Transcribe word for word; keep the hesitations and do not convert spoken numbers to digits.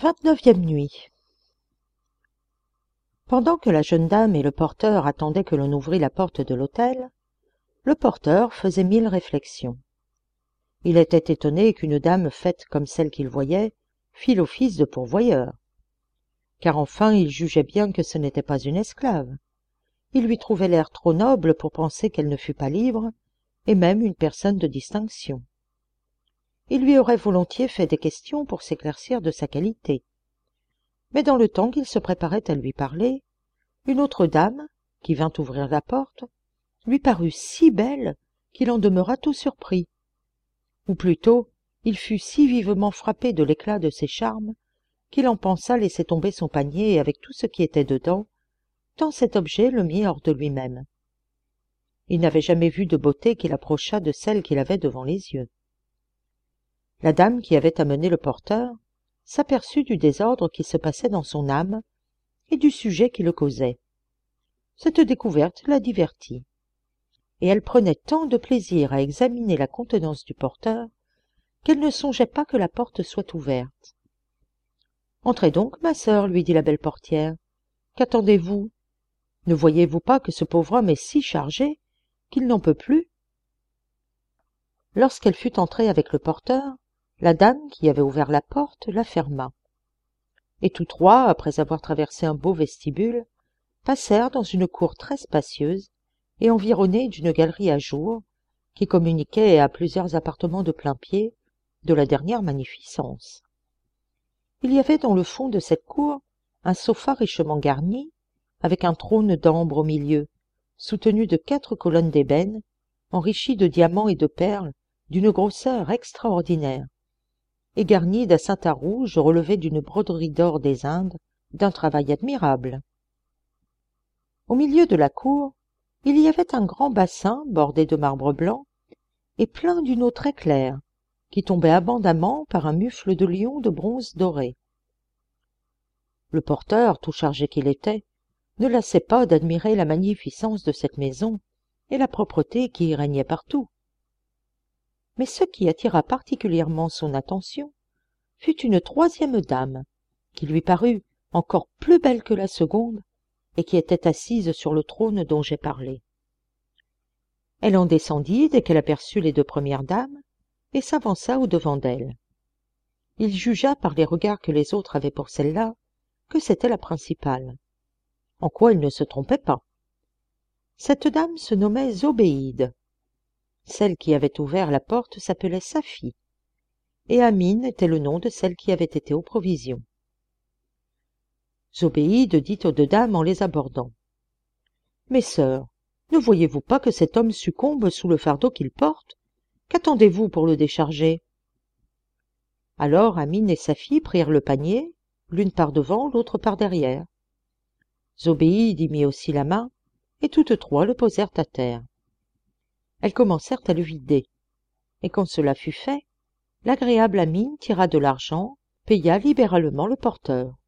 Vingt-neuvième nuit. Pendant que la jeune dame et le porteur attendaient que l'on ouvrît la porte de l'hôtel, le porteur faisait mille réflexions. Il était étonné qu'une dame faite comme celle qu'il voyait fît l'office de pourvoyeur, car enfin il jugeait bien que ce n'était pas une esclave. Il lui trouvait l'air trop noble pour penser qu'elle ne fût pas libre, et même une personne de distinction. Il lui aurait volontiers fait des questions pour s'éclaircir de sa qualité. Mais dans le temps qu'il se préparait à lui parler, une autre dame, qui vint ouvrir la porte, lui parut si belle qu'il en demeura tout surpris. Ou plutôt, il fut si vivement frappé de l'éclat de ses charmes qu'il en pensa laisser tomber son panier avec tout ce qui était dedans, tant cet objet le mit hors de lui-même. Il n'avait jamais vu de beauté qu'il approchât de celle qu'il avait devant les yeux. La dame qui avait amené le porteur s'aperçut du désordre qui se passait dans son âme et du sujet qui le causait. Cette découverte la divertit, et elle prenait tant de plaisir à examiner la contenance du porteur qu'elle ne songeait pas que la porte soit ouverte. « Entrez donc, ma sœur, lui dit la belle portière. Qu'attendez-vous? Ne voyez-vous pas que ce pauvre homme est si chargé qu'il n'en peut plus ?» Lorsqu'elle fut entrée avec le porteur, la dame qui avait ouvert la porte la ferma. Et tous trois, après avoir traversé un beau vestibule, passèrent dans une cour très spacieuse et environnée d'une galerie à jour qui communiquait à plusieurs appartements de plain-pied de la dernière magnificence. Il y avait dans le fond de cette cour un sofa richement garni, avec un trône d'ambre au milieu, soutenu de quatre colonnes d'ébène, enrichies de diamants et de perles d'une grosseur extraordinaire, et garni d'assata rouge relevée d'une broderie d'or des Indes, d'un travail admirable. Au milieu de la cour, il y avait un grand bassin bordé de marbre blanc et plein d'une eau très claire, qui tombait abondamment par un mufle de lion de bronze doré. Le porteur, tout chargé qu'il était, ne lassait pas d'admirer la magnificence de cette maison et la propreté qui y régnait partout. Mais ce qui attira particulièrement son attention fut une troisième dame, qui lui parut encore plus belle que la seconde, et qui était assise sur le trône dont j'ai parlé. Elle en descendit dès qu'elle aperçut les deux premières dames, et s'avança au-devant d'elles. Il jugea par les regards que les autres avaient pour celle-là que c'était la principale, en quoi il ne se trompait pas. Cette dame se nommait Zobéide. Celle qui avait ouvert la porte s'appelait Safie, et Amine était le nom de celle qui avait été aux provisions. Zobéide dit aux deux dames en les abordant. « Mes sœurs, ne voyez-vous pas que cet homme succombe sous le fardeau qu'il porte? Qu'attendez-vous pour le décharger ?» Alors Amine et Safie prirent le panier, l'une par devant, l'autre par derrière. Zobéide y mit aussi la main, et toutes trois le posèrent à terre. Elles commencèrent à le vider, et quand cela fut fait, l'agréable Amine tira de l'argent, paya libéralement le porteur.